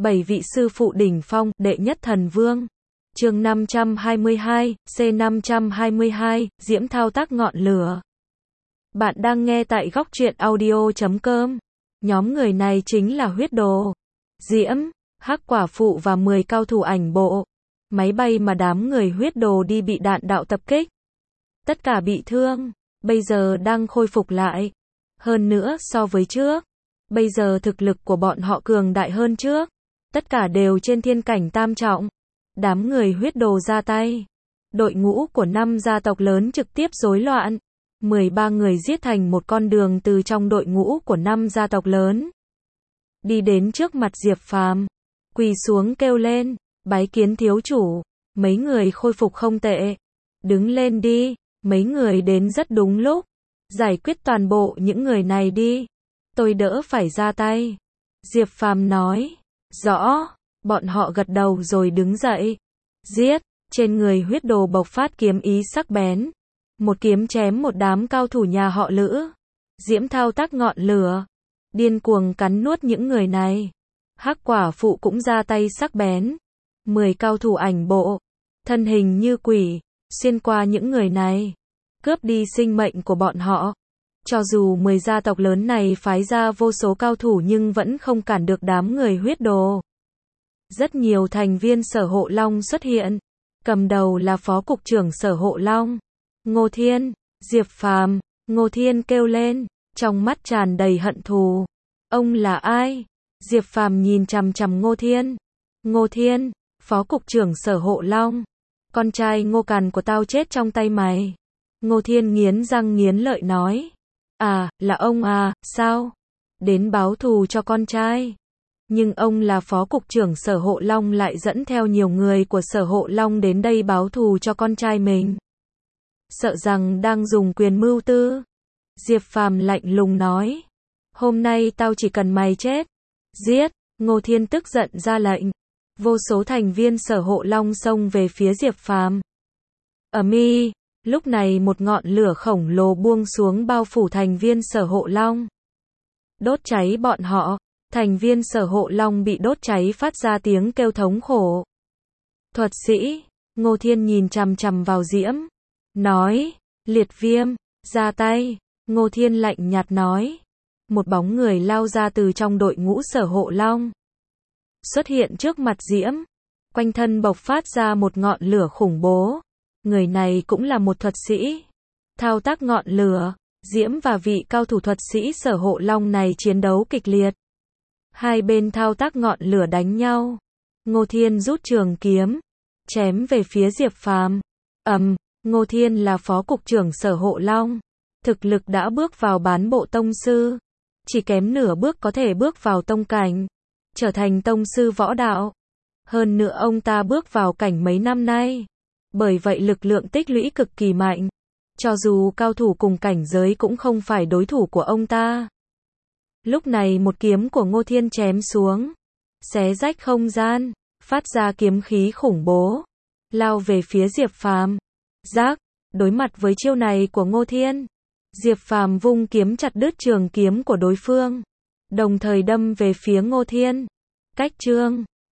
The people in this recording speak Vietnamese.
7 vị sư phụ đỉnh phong, đệ nhất thần vương. Chương 522, C522, Diễm thao tác ngọn lửa. Bạn đang nghe tại góc truyện audio.com. Nhóm người này chính là huyết đồ, Diễm, Hắc Quả Phụ và 10 cao thủ ảnh bộ. Máy bay mà đám người huyết đồ đi bị đạn đạo tập kích. Tất cả bị thương, bây giờ đang khôi phục lại. Hơn nữa so với trước, bây giờ thực lực của bọn họ cường đại hơn trước. Tất cả đều trên thiên cảnh tam trọng. Đám người huyết đồ ra tay. Đội ngũ của 5 gia tộc lớn trực tiếp rối loạn. 13 người giết thành một con đường từ trong đội ngũ của 5 gia tộc lớn. Đi đến trước mặt Diệp Phàm, quỳ xuống kêu lên, bái kiến thiếu chủ. Mấy người khôi phục không tệ. Đứng lên đi, mấy người đến rất đúng lúc. Giải quyết toàn bộ những người này đi. Tôi đỡ phải ra tay. Diệp Phàm nói. Rõ, bọn họ gật đầu rồi đứng dậy. Giết, trên người huyết đồ bộc phát kiếm ý sắc bén. Một kiếm chém một đám cao thủ nhà họ Lữ. Diễm thao tác ngọn lửa, điên cuồng cắn nuốt những người này. Hắc Quả Phụ cũng ra tay sắc bén. 10 cao thủ ảnh bộ, thân hình như quỷ, xuyên qua những người này, cướp đi sinh mệnh của bọn họ. Cho dù 10 gia tộc lớn này phái ra vô số cao thủ nhưng vẫn không cản được đám người huyết đồ. Rất nhiều thành viên Sở Hộ Long xuất hiện. Cầm đầu là Phó Cục trưởng Sở Hộ Long, Ngô Thiên. Diệp Phàm, Ngô Thiên kêu lên, trong mắt tràn đầy hận thù. Ông là ai? Diệp Phàm nhìn chằm chằm Ngô Thiên. Ngô Thiên, Phó Cục trưởng Sở Hộ Long. Con trai Ngô Càn của tao chết trong tay mày. Ngô Thiên nghiến răng nghiến lợi nói. À, là ông à, sao? Đến báo thù cho con trai. Nhưng ông là Phó Cục trưởng Sở Hộ Long lại dẫn theo nhiều người của Sở Hộ Long đến đây báo thù cho con trai mình. Sợ rằng đang dùng quyền mưu tư. Diệp Phàm lạnh lùng nói. Hôm nay tao chỉ cần mày chết. Giết, Ngô Thiên tức giận ra lệnh. Vô số thành viên Sở Hộ Long xông về phía Diệp Phàm. Ầm ĩ, lúc này một ngọn lửa khổng lồ buông xuống bao phủ thành viên Sở Hộ Long. Đốt cháy bọn họ. Thành viên Sở Hộ Long bị đốt cháy phát ra tiếng kêu thống khổ. Thuật sĩ, Ngô Thiên nhìn chằm chằm vào Diễm. Nói, liệt viêm, ra tay. Ngô Thiên lạnh nhạt nói. Một bóng người lao ra từ trong đội ngũ Sở Hộ Long. Xuất hiện trước mặt Diễm. Quanh thân bộc phát ra một ngọn lửa khủng bố. Người này cũng là một thuật sĩ. Thao tác ngọn lửa, Diễm và vị cao thủ thuật sĩ Sở Hộ Long này chiến đấu kịch liệt. Hai bên thao tác ngọn lửa đánh nhau. Ngô Thiên rút trường kiếm, chém về phía Diệp Phàm. Ngô Thiên là Phó Cục trưởng Sở Hộ Long. Thực lực đã bước vào bán bộ tông sư. Chỉ kém nửa bước có thể bước vào tông cảnh. Trở thành tông sư võ đạo. Hơn nữa ông ta bước vào cảnh mấy năm nay. Bởi vậy lực lượng tích lũy cực kỳ mạnh. Cho dù cao thủ cùng cảnh giới cũng không phải đối thủ của ông ta. Lúc này một kiếm của Ngô Thiên chém xuống. Xé rách không gian. Phát ra kiếm khí khủng bố. Lao về phía Diệp Phàm. Rác, đối mặt với chiêu này của Ngô Thiên. Diệp Phàm vung kiếm chặt đứt trường kiếm của đối phương. Đồng thời đâm về phía Ngô Thiên. Cách chương